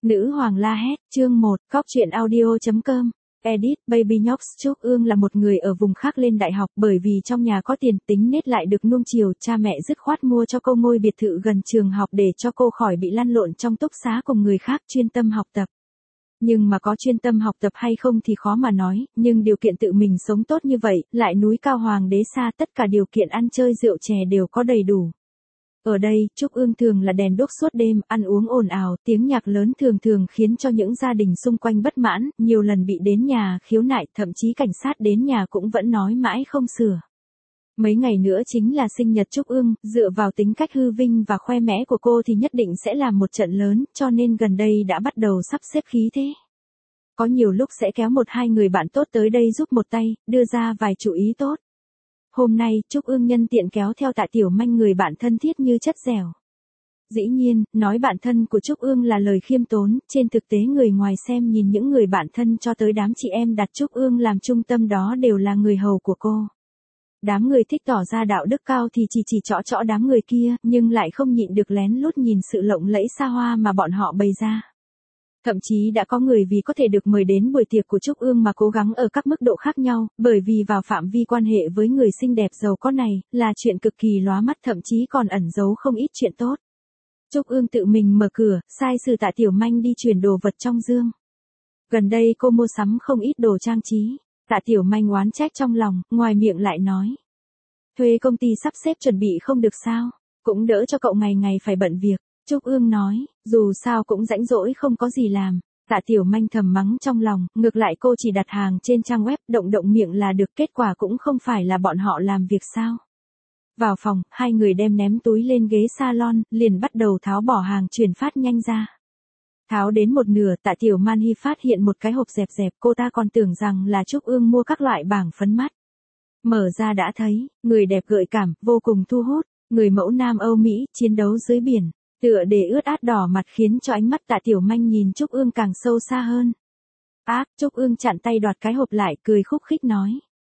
Nữ hoàng la hét, chương 1, Cóc truyện audio.com. Edit, Baby Nhóc Trúc Ương là một người ở vùng khác lên đại học bởi vì trong nhà có tiền, tính nết lại được nuông chiều, cha mẹ dứt khoát mua cho cô ngôi biệt thự gần trường học để cho cô khỏi bị lăn lộn trong túc xá cùng người khác, chuyên tâm học tập. Nhưng mà có chuyên tâm học tập hay không thì khó mà nói, nhưng điều kiện tự mình sống tốt như vậy, lại núi cao hoàng đế xa, tất cả điều kiện ăn chơi rượu chè đều có đầy đủ. Ở đây, Trúc Ương thường là đèn đuốc suốt đêm, ăn uống ồn ào, tiếng nhạc lớn thường khiến cho những gia đình xung quanh bất mãn, nhiều lần bị đến nhà khiếu nại, thậm chí cảnh sát đến nhà cũng vẫn nói mãi không sửa. Mấy ngày nữa chính là sinh nhật Trúc Ương, dựa vào tính cách hư vinh và khoe mẽ của cô thì nhất định sẽ làm một trận lớn, cho nên gần đây đã bắt đầu sắp xếp khí thế. Có nhiều lúc sẽ kéo một hai người bạn tốt tới đây giúp một tay, đưa ra vài chủ ý tốt. Hôm nay, Trúc Ương nhân tiện kéo theo Tạ Tiểu Manh, người bạn thân thiết như chất dẻo. Dĩ nhiên, nói bạn thân của Trúc Ương là lời khiêm tốn, trên thực tế người ngoài xem nhìn những người bạn thân cho tới đám chị em đặt Trúc Ương làm trung tâm đó đều là người hầu của cô. Đám người thích tỏ ra đạo đức cao thì chỉ chõ đám người kia, nhưng lại không nhịn được lén lút nhìn sự lộng lẫy xa hoa mà bọn họ bày ra. Thậm chí đã có người vì có thể được mời đến buổi tiệc của Trúc Ương mà cố gắng ở các mức độ khác nhau, bởi vì vào phạm vi quan hệ với người xinh đẹp giàu có này, là chuyện cực kỳ lóa mắt, thậm chí còn ẩn giấu không ít chuyện tốt. Trúc Ương tự mình mở cửa, sai sử Tạ Tiểu Manh đi chuyển đồ vật trong dương. Gần đây cô mua sắm không ít đồ trang trí. Tạ Tiểu Manh oán trách trong lòng, ngoài miệng lại nói. Thuê công ty sắp xếp chuẩn bị không được sao, cũng đỡ cho cậu ngày ngày phải bận việc. Trúc Ương nói, dù sao cũng rãnh rỗi không có gì làm. Tạ Tiểu Manh thầm mắng trong lòng, ngược lại cô chỉ đặt hàng trên trang web, động miệng là được, kết quả cũng không phải là bọn họ làm việc sao. Vào phòng, hai người đem ném túi lên ghế salon, liền bắt đầu tháo bỏ hàng chuyển phát nhanh ra. Tháo đến một nửa, Tạ Tiểu Manh phát hiện một cái hộp dẹp, cô ta còn tưởng rằng là Trúc Ương mua các loại bảng phấn mắt. Mở ra đã thấy, người đẹp gợi cảm, vô cùng thu hút, người mẫu nam Âu Mỹ, chiến đấu dưới biển. Tựa để ướt át đỏ mặt khiến cho ánh mắt Tạ Tiểu Manh nhìn Trúc Ương càng sâu xa hơn. Trúc Ương chặn tay đoạt cái hộp lại, cười khúc khích nói.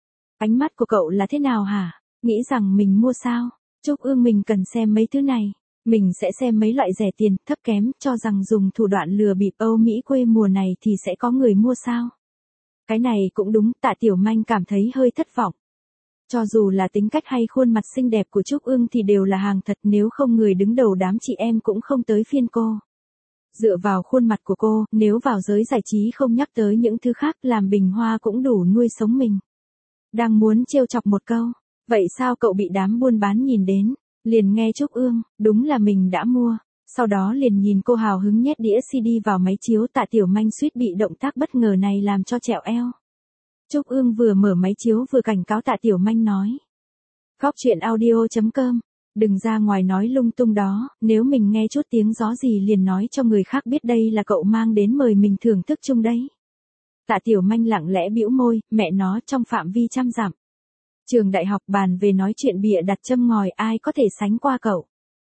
Ánh mắt của cậu là thế nào hả? Nghĩ rằng mình mua sao? Trúc Ương, mình cần xem mấy thứ này. Mình sẽ xem mấy loại rẻ tiền, thấp kém, cho rằng dùng thủ đoạn lừa bịp Âu Mỹ quê mùa này thì sẽ có người mua sao? Cái này cũng đúng, Tạ Tiểu Manh cảm thấy hơi thất vọng. Cho dù là tính cách hay khuôn mặt xinh đẹp của Trúc Ương thì đều là hàng thật, nếu không người đứng đầu đám chị em cũng không tới phiên cô. Dựa vào khuôn mặt của cô, nếu vào giới giải trí không nhắc tới những thứ khác, làm bình hoa cũng đủ nuôi sống mình. Đang muốn trêu chọc một câu, vậy sao cậu bị đám buôn bán nhìn đến? Liền nghe Trúc Ương, đúng là mình đã mua. Sau đó liền nhìn cô hào hứng nhét đĩa CD vào máy chiếu, Tạ Tiểu Manh suýt bị động tác bất ngờ này làm cho trẹo eo. Trúc Ương vừa mở máy chiếu vừa cảnh cáo Tạ Tiểu Manh nói. Cóc truyện audio.com, đừng ra ngoài nói lung tung đó, nếu mình nghe chút tiếng gió gì liền nói cho người khác biết đây là cậu mang đến mời mình thưởng thức chung đấy. Tạ Tiểu Manh lặng lẽ bĩu môi, mẹ nó, trong phạm vi 100 dặm. Trường đại học bàn về nói chuyện bịa đặt châm ngòi, ai có thể sánh qua cậu.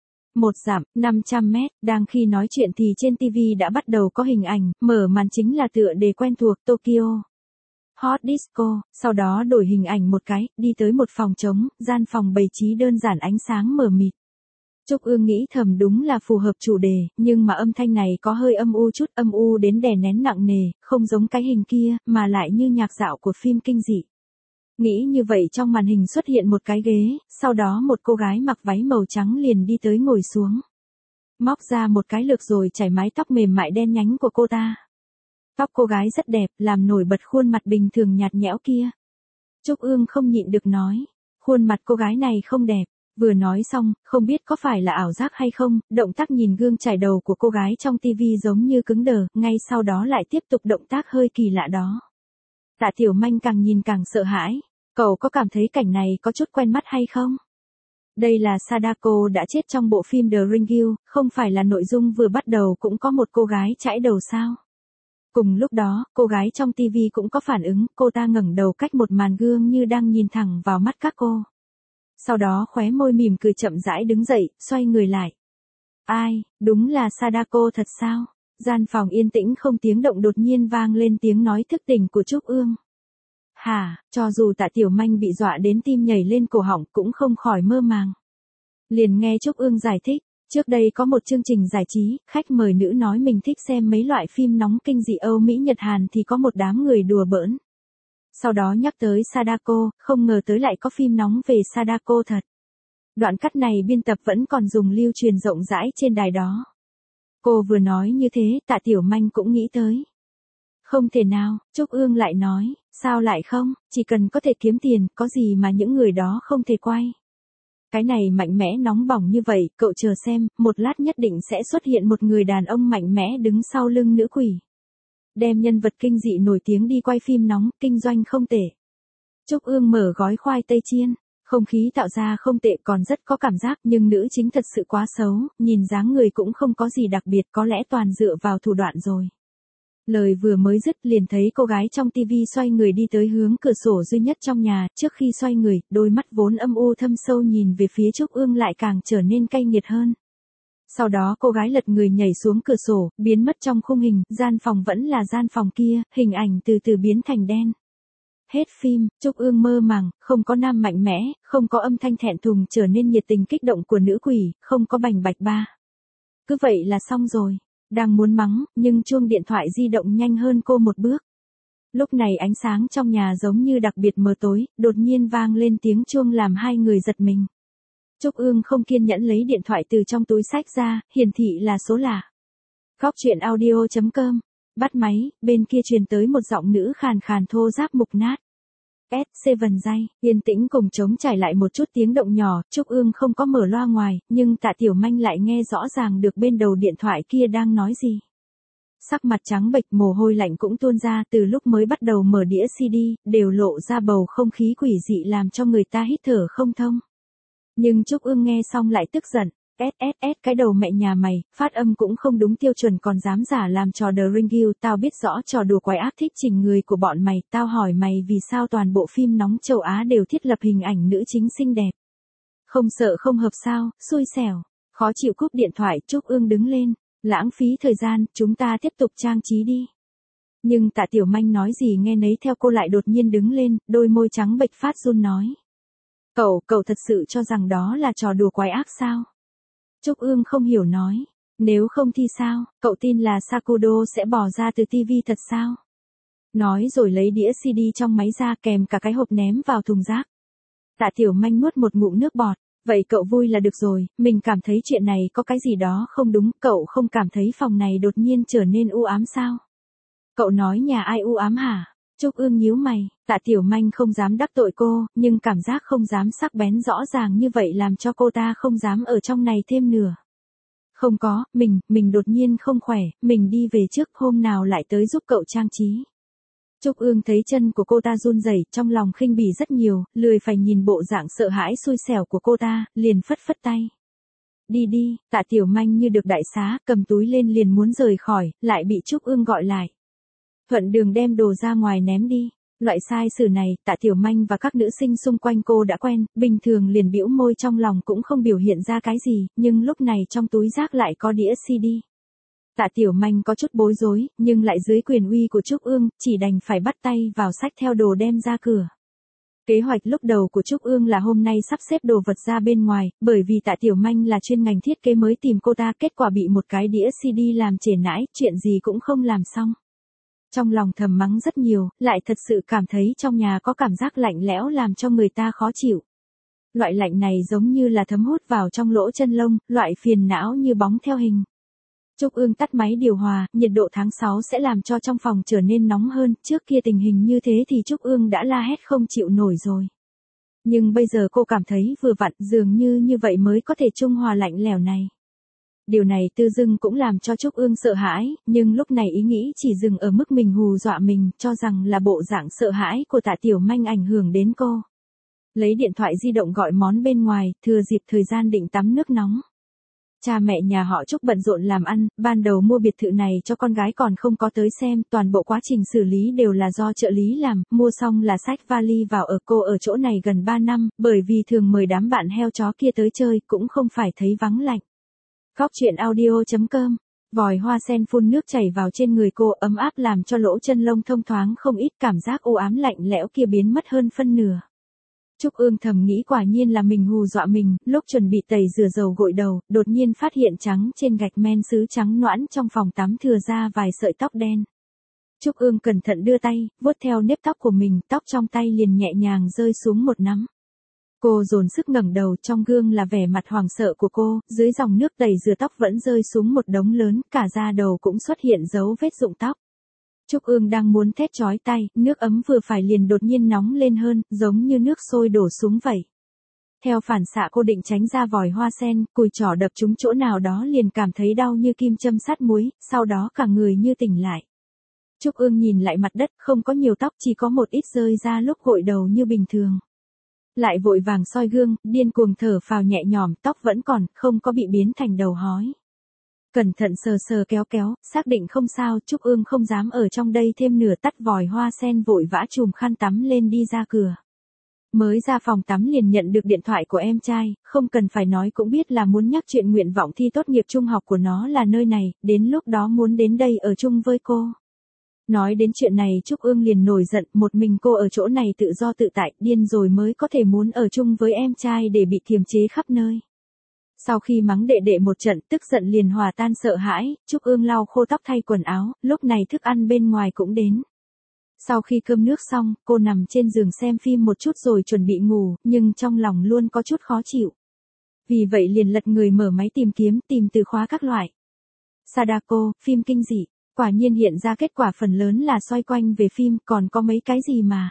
1 dặm, 500 mét, đang khi nói chuyện thì trên TV đã bắt đầu có hình ảnh, mở màn chính là tựa đề quen thuộc Tokyo Hot Disco, sau đó đổi hình ảnh một cái, đi tới một phòng trống, gian phòng bày trí đơn giản, ánh sáng mờ mịt. Trúc Ương nghĩ thầm đúng là phù hợp chủ đề, nhưng mà âm thanh này có hơi âm u chút, âm u đến đè nén nặng nề, không giống cái hình kia, mà lại như nhạc dạo của phim kinh dị. Nghĩ như vậy trong màn hình xuất hiện một cái ghế, sau đó một cô gái mặc váy màu trắng liền đi tới ngồi xuống. Móc ra một cái lược rồi chải mái tóc mềm mại đen nhánh của cô ta. Tóc cô gái rất đẹp, làm nổi bật khuôn mặt bình thường nhạt nhẽo kia. Trúc Ương không nhịn được nói, khuôn mặt cô gái này không đẹp. Vừa nói xong, không biết có phải là ảo giác hay không, động tác nhìn gương chải đầu của cô gái trong TV giống như cứng đờ, ngay sau đó lại tiếp tục động tác hơi kỳ lạ đó. Tạ Tiểu Manh càng nhìn càng sợ hãi, cậu có cảm thấy cảnh này có chút quen mắt hay không? Đây là Sadako đã chết trong bộ phim The Ringu, không phải là nội dung vừa bắt đầu cũng có một cô gái chãi đầu sao? Cùng lúc đó, cô gái trong TV cũng có phản ứng, cô ta ngẩng đầu cách một màn gương như đang nhìn thẳng vào mắt các cô. Sau đó khóe môi mỉm cười chậm rãi đứng dậy, xoay người lại. Ai, đúng là Sadako thật sao? Gian phòng yên tĩnh không tiếng động, đột nhiên vang lên tiếng nói thức tỉnh của Trúc Ương. Hả, cho dù Tạ Tiểu Manh bị dọa đến tim nhảy lên cổ họng cũng không khỏi mơ màng. Liền nghe Trúc Ương giải thích, Trước đây có một chương trình giải trí, khách mời nữ nói mình thích xem mấy loại phim nóng kinh dị Âu Mỹ Nhật Hàn thì có một đám người đùa bỡn. Sau đó nhắc tới Sadako, không ngờ tới lại có phim nóng về Sadako thật. Đoạn cắt này biên tập vẫn còn dùng lưu truyền rộng rãi trên đài đó. Cô vừa nói như thế, Tạ Tiểu Manh cũng nghĩ tới. Không thể nào, Trúc Ương lại nói, sao lại không, chỉ cần có thể kiếm tiền, có gì mà những người đó không thể quay. Cái này mạnh mẽ nóng bỏng như vậy, cậu chờ xem, một lát nhất định sẽ xuất hiện một người đàn ông mạnh mẽ đứng sau lưng nữ quỷ. Đem nhân vật kinh dị nổi tiếng đi quay phim nóng, kinh doanh không tệ. Trúc Ương mở gói khoai tây chiên, không khí tạo ra không tệ còn rất có cảm giác nhưng nữ chính thật sự quá xấu, nhìn dáng người cũng không có gì đặc biệt có lẽ toàn dựa vào thủ đoạn rồi. Lời vừa mới dứt liền thấy cô gái trong tivi xoay người đi tới hướng cửa sổ duy nhất trong nhà, trước khi xoay người, đôi mắt vốn âm u thâm sâu nhìn về phía Trúc Ương lại càng trở nên cay nghiệt hơn. Sau đó cô gái lật người nhảy xuống cửa sổ, biến mất trong khung hình, gian phòng vẫn là gian phòng kia, hình ảnh từ từ biến thành đen. Hết phim, Trúc Ương mơ màng, không có nam mạnh mẽ, không có âm thanh thẹn thùng trở nên nhiệt tình kích động của nữ quỷ, không có bành bạch ba. Cứ vậy là xong rồi. Đang muốn mắng, nhưng chuông điện thoại di động nhanh hơn cô một bước. Lúc này ánh sáng trong nhà giống như đặc biệt mờ tối, đột nhiên vang lên tiếng chuông làm hai người giật mình. Trúc Ương không kiên nhẫn lấy điện thoại từ trong túi xách ra, hiển thị là số lạ. Góc chuyện audio.com. Bắt máy, bên kia truyền tới một giọng nữ khàn khàn thô ráp mục nát. S7 giây, yên tĩnh cùng trống trải lại một chút tiếng động nhỏ, Trúc Ương không có mở loa ngoài, nhưng Tạ Tiểu Manh lại nghe rõ ràng được bên đầu điện thoại kia đang nói gì. Sắc mặt trắng bệch mồ hôi lạnh cũng tuôn ra từ lúc mới bắt đầu mở đĩa CD, đều lộ ra bầu không khí quỷ dị làm cho người ta hít thở không thông. Nhưng Trúc Ương nghe xong lại tức giận. SSS cái đầu mẹ nhà mày, phát âm cũng không đúng tiêu chuẩn còn dám giả làm trò The Ring, tao biết rõ trò đùa quái ác thích chỉnh người của bọn mày, tao hỏi mày vì sao toàn bộ phim nóng châu Á đều thiết lập hình ảnh nữ chính xinh đẹp. Không sợ không hợp sao, xui xẻo, khó chịu cúp điện thoại, Trúc Ương đứng lên, lãng phí thời gian, chúng ta tiếp tục trang trí đi. Nhưng Tạ Tiểu Manh nói gì nghe nấy theo cô lại đột nhiên đứng lên, đôi môi trắng bệch phát run nói. Cậu thật sự cho rằng đó là trò đùa quái ác sao? Trúc Ương không hiểu nói, nếu không thì sao, cậu tin là Sakudo sẽ bỏ ra từ TV thật sao? Nói rồi lấy đĩa CD trong máy ra kèm cả cái hộp ném vào thùng rác. Tạ Tiểu Manh nuốt một ngụm nước bọt, vậy cậu vui là được rồi, mình cảm thấy chuyện này có cái gì đó không đúng, cậu không cảm thấy phòng này đột nhiên trở nên u ám sao? Cậu nói nhà ai u ám hả? Trúc Ương nhíu mày, Tạ Tiểu Manh không dám đắc tội cô, nhưng cảm giác không dám sắc bén rõ ràng như vậy làm cho cô ta không dám ở trong này thêm nửa. Không có, mình đột nhiên không khỏe, mình đi về trước, hôm nào lại tới giúp cậu trang trí. Trúc Ương thấy chân của cô ta run rẩy, trong lòng khinh bỉ rất nhiều, lười phải nhìn bộ dạng sợ hãi xui xẻo của cô ta, liền phất phất tay. Đi đi, Tạ Tiểu Manh như được đại xá, cầm túi lên liền muốn rời khỏi, lại bị Trúc Ương gọi lại. Thuận đường đem đồ ra ngoài ném đi. Loại sai sử này, Tạ Tiểu Manh và các nữ sinh xung quanh cô đã quen, bình thường liền bĩu môi trong lòng cũng không biểu hiện ra cái gì, nhưng lúc này trong túi rác lại có đĩa CD. Tạ Tiểu Manh có chút bối rối, nhưng lại dưới quyền uy của Trúc Ương, chỉ đành phải bắt tay vào xách theo đồ đem ra cửa. Kế hoạch lúc đầu của Trúc Ương là hôm nay sắp xếp đồ vật ra bên ngoài, bởi vì Tạ Tiểu Manh là chuyên ngành thiết kế mới tìm cô ta, kết quả bị một cái đĩa CD làm trễ nãi, chuyện gì cũng không làm xong. Trong lòng thầm mắng rất nhiều, lại thật sự cảm thấy trong nhà có cảm giác lạnh lẽo làm cho người ta khó chịu. Loại lạnh này giống như là thấm hút vào trong lỗ chân lông, loại phiền não như bóng theo hình. Trúc Ương tắt máy điều hòa, nhiệt độ tháng 6 sẽ làm cho trong phòng trở nên nóng hơn, trước kia tình hình như thế thì Trúc Ương đã la hét không chịu nổi rồi. Nhưng bây giờ cô cảm thấy vừa vặn, dường như vậy mới có thể trung hòa lạnh lẽo này. Điều này tự dưng cũng làm cho Trúc Ương sợ hãi, nhưng lúc này ý nghĩ chỉ dừng ở mức mình hù dọa mình, cho rằng là bộ dạng sợ hãi của Tạ Tiểu Manh ảnh hưởng đến cô. Lấy điện thoại di động gọi món bên ngoài, thừa dịp thời gian định tắm nước nóng. Cha mẹ nhà họ Trúc bận rộn làm ăn, ban đầu mua biệt thự này cho con gái còn không có tới xem, toàn bộ quá trình xử lý đều là do trợ lý làm, mua xong là xách vali vào ở, cô ở chỗ này gần 3 năm, bởi vì thường mời đám bạn heo chó kia tới chơi, cũng không phải thấy vắng lạnh. Góc chuyện audio.com. Vòi hoa sen phun nước chảy vào trên người cô, ấm áp làm cho lỗ chân lông thông thoáng không ít, cảm giác u ám lạnh lẽo kia biến mất hơn phân nửa. Trúc Ương thầm nghĩ quả nhiên là mình hù dọa mình, lúc chuẩn bị tẩy rửa dầu gội đầu, đột nhiên phát hiện trắng trên gạch men sứ trắng nõn trong phòng tắm thừa ra vài sợi tóc đen. Trúc Ương cẩn thận đưa tay, vuốt theo nếp tóc của mình, tóc trong tay liền nhẹ nhàng rơi xuống một nắm. Cô dồn sức ngẩng đầu, trong gương là vẻ mặt hoảng sợ của cô, dưới dòng nước tẩy rửa tóc vẫn rơi xuống một đống lớn, cả da đầu cũng xuất hiện dấu vết rụng tóc. Trúc Ương đang muốn thét chói tai, nước ấm vừa phải liền đột nhiên nóng lên hơn, giống như nước sôi đổ xuống vậy. Theo phản xạ cô định tránh ra vòi hoa sen, cùi trỏ đập trúng chỗ nào đó liền cảm thấy đau như kim châm sát muối, sau đó cả người như tỉnh lại. Trúc Ương nhìn lại mặt đất, không có nhiều tóc, chỉ có một ít rơi ra lúc gội đầu như bình thường. Lại vội vàng soi gương, điên cuồng thở phào nhẹ nhõm, tóc vẫn còn, không có bị biến thành đầu hói. Cẩn thận sờ sờ kéo kéo, xác định không sao, Trúc Ương không dám ở trong đây thêm nửa tắt vòi hoa sen, vội vã chùm khăn tắm lên đi ra cửa. Mới ra phòng tắm liền nhận được điện thoại của em trai, không cần phải nói cũng biết là muốn nhắc chuyện nguyện vọng thi tốt nghiệp trung học của nó là nơi này, đến lúc đó muốn đến đây ở chung với cô. Nói đến chuyện này Trúc Ương liền nổi giận, một mình cô ở chỗ này tự do tự tại, điên rồi mới có thể muốn ở chung với em trai để bị kiềm chế khắp nơi. Sau khi mắng đệ đệ một trận, tức giận liền hòa tan sợ hãi, Trúc Ương lau khô tóc thay quần áo, lúc này thức ăn bên ngoài cũng đến. Sau khi cơm nước xong, cô nằm trên giường xem phim một chút rồi chuẩn bị ngủ, nhưng trong lòng luôn có chút khó chịu. Vì vậy liền lật người mở máy tìm kiếm, tìm từ khóa các loại. Sadako, phim kinh dị. Quả nhiên hiện ra kết quả phần lớn là xoay quanh về phim, còn có mấy cái gì mà.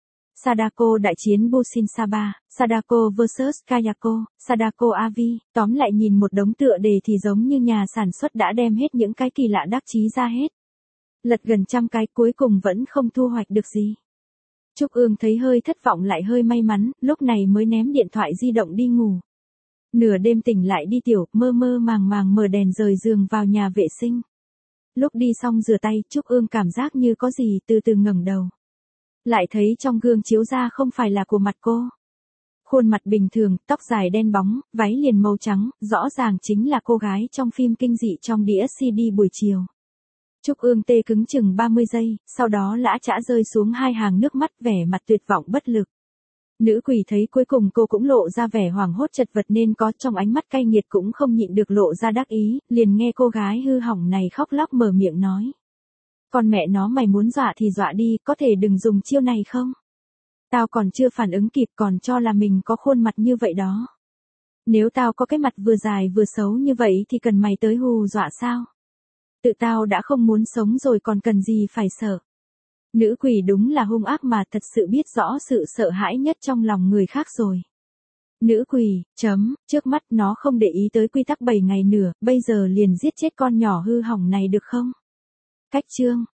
Sadako đại chiến Bushin Saba, Sadako vs Kayako, Sadako Avi, tóm lại nhìn một đống tựa đề thì giống như nhà sản xuất đã đem hết những cái kỳ lạ đắc chí ra hết. Lật gần trăm cái cuối cùng vẫn không thu hoạch được gì. Trúc Ương thấy hơi thất vọng lại hơi may mắn, lúc này mới ném điện thoại di động đi ngủ. Nửa đêm tỉnh lại đi tiểu, mơ mơ màng màng mở đèn rời giường vào nhà vệ sinh. Lúc đi xong rửa tay, Trúc Ương cảm giác như có gì từ từ ngẩng đầu. Lại thấy trong gương chiếu ra không phải là của mặt cô. Khuôn mặt bình thường, tóc dài đen bóng, váy liền màu trắng, rõ ràng chính là cô gái trong phim kinh dị trong đĩa CD buổi chiều. Trúc Ương tê cứng chừng 30 giây, sau đó lã chã rơi xuống hai hàng nước mắt, vẻ mặt tuyệt vọng bất lực. Nữ quỷ thấy cuối cùng cô cũng lộ ra vẻ hoảng hốt chật vật nên có trong ánh mắt cay nghiệt cũng không nhịn được lộ ra đắc ý, liền nghe cô gái hư hỏng này khóc lóc mở miệng nói. Con mẹ nó mày muốn dọa thì dọa đi, có thể đừng dùng chiêu này không? Tao còn chưa phản ứng kịp còn cho là mình có khuôn mặt như vậy đó. Nếu tao có cái mặt vừa dài vừa xấu như vậy thì cần mày tới hù dọa sao? Tự tao đã không muốn sống rồi còn cần gì phải sợ. Nữ quỷ đúng là hung ác mà thật sự biết rõ sự sợ hãi nhất trong lòng người khác rồi. Nữ quỷ, trước mắt nó không để ý tới quy tắc 7 ngày nữa, bây giờ liền giết chết con nhỏ hư hỏng này được không? Cách chương